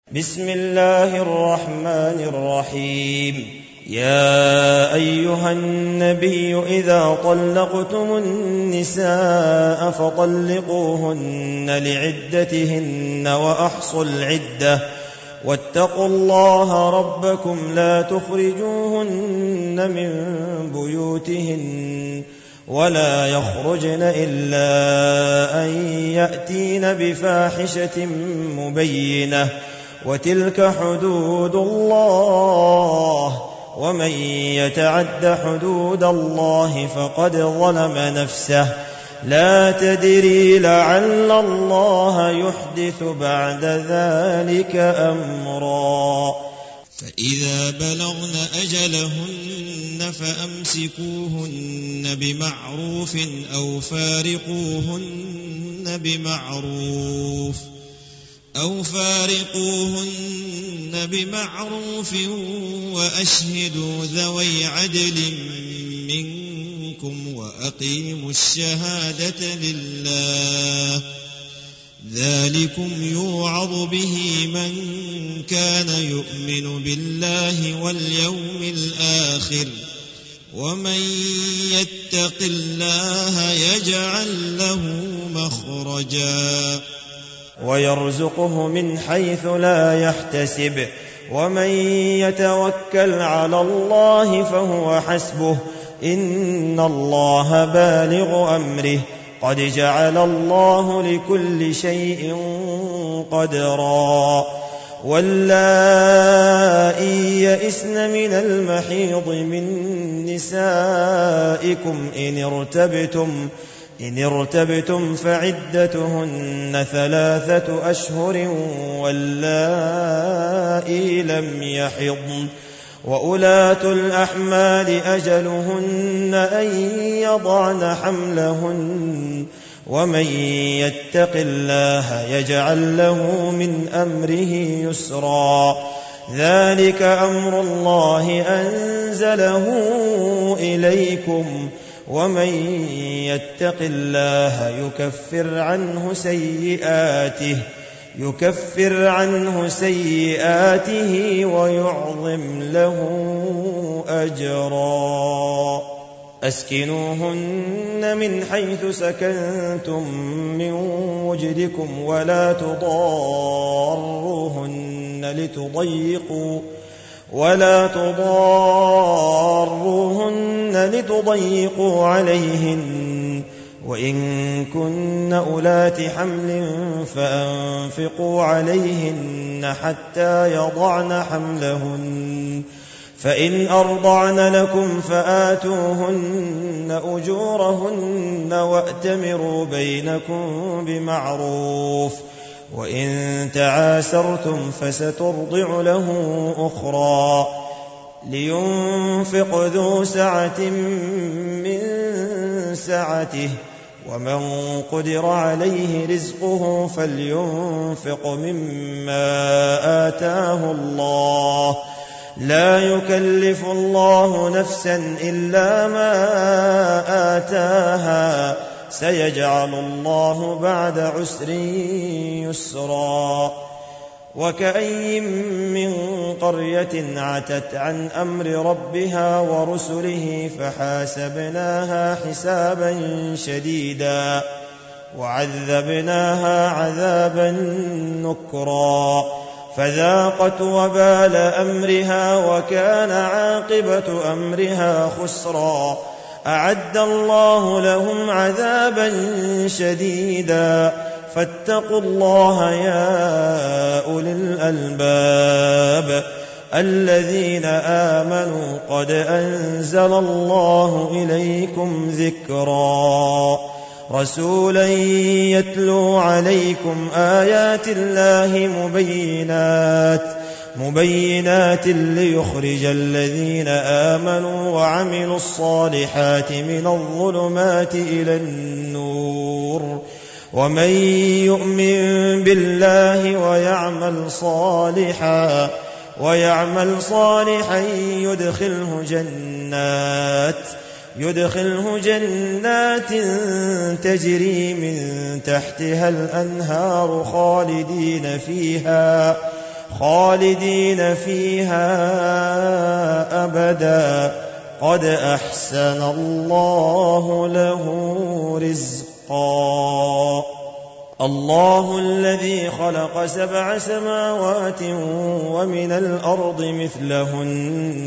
بسم الله الرحمن الرحيم. يا أيها النبي إذا طلقتم النساء فطلقوهن لعدتهن وأحصوا العدة واتقوا الله ربكم لا تخرجوهن من بيوتهن ولا يخرجن إلا أن يأتين بفاحشة مبينة وتلك حدود الله ومن يتعد حدود الله فقد ظلم نفسه لا تدري لعل الله يحدث بعد ذلك أمرا. فإذا بلغن أجلهن فأمسكوهن بمعروف أو فارقوهن بمعروف وأشهدوا ذوي عدل منكم وأقيموا الشهادة لله ذلكم يوعظ به من كان يؤمن بالله واليوم الآخر ومن يتق الله يجعل له مخرجا ويرزقه من حيث لا يحتسب ومن يتوكل على الله فهو حسبه إن الله بالغ أمره قد جعل الله لكل شيء قدرا. واللائي يئسن من المحيض من نسائكم إن ارتبتم فعدتهن 3 أشهر واللائي لم يحضن وأولاة الأحمال أجلهن أن يضعن حملهن ومن يتق الله يجعل له من أمره يسرا ذلك أمر الله أنزله إليكم ومن يتق الله يكفر عنه سيئاته ويعظم له أجرا. أسكنوهن من حيث سكنتم من وجدكم ولا تضاروهن لتضيقوا عليهن وإن كن أولات حمل فأنفقوا عليهن حتى يضعن حملهن فإن أرضعن لكم فآتوهن أجورهن وأتمروا بينكم بمعروف وإن تعاسرتم فسترضع له أخرى لينفق ذو سعة من سعته ومن قدر عليه رزقه فلينفق مما آتاه الله لا يكلف الله نفسا إلا ما آتاها سيجعل الله بعد عسر يسرا. وكأي من قرية عتت عن أمر ربها ورسله فحاسبناها حسابا شديدا وعذبناها عذابا نكرا فذاقت وبال أمرها وكان عاقبة أمرها خسرا. أعد الله لهم عذابا شديدا فاتقوا الله يا أولي الألباب الذين آمنوا قد أنزل الله إليكم ذكرا رسولا يتلو عليكم آيات الله مبينات ليخرج الذين آمنوا وعملوا الصالحات من الظلمات إلى النور ومن يؤمن بالله ويعمل صالحا يدخله جنات تجري خالدين فيها أبدا قد أحسن الله له رزقا الله الذي خلق 7 سماوات ومن الأرض مثلهن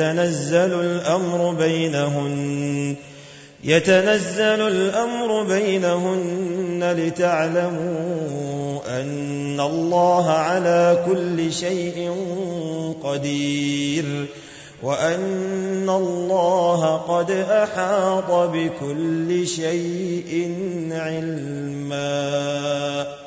يتنزل الأمر بينهن لتعلموا أن الله على كل شيء قدير وأن الله قد أحاط بكل شيء علما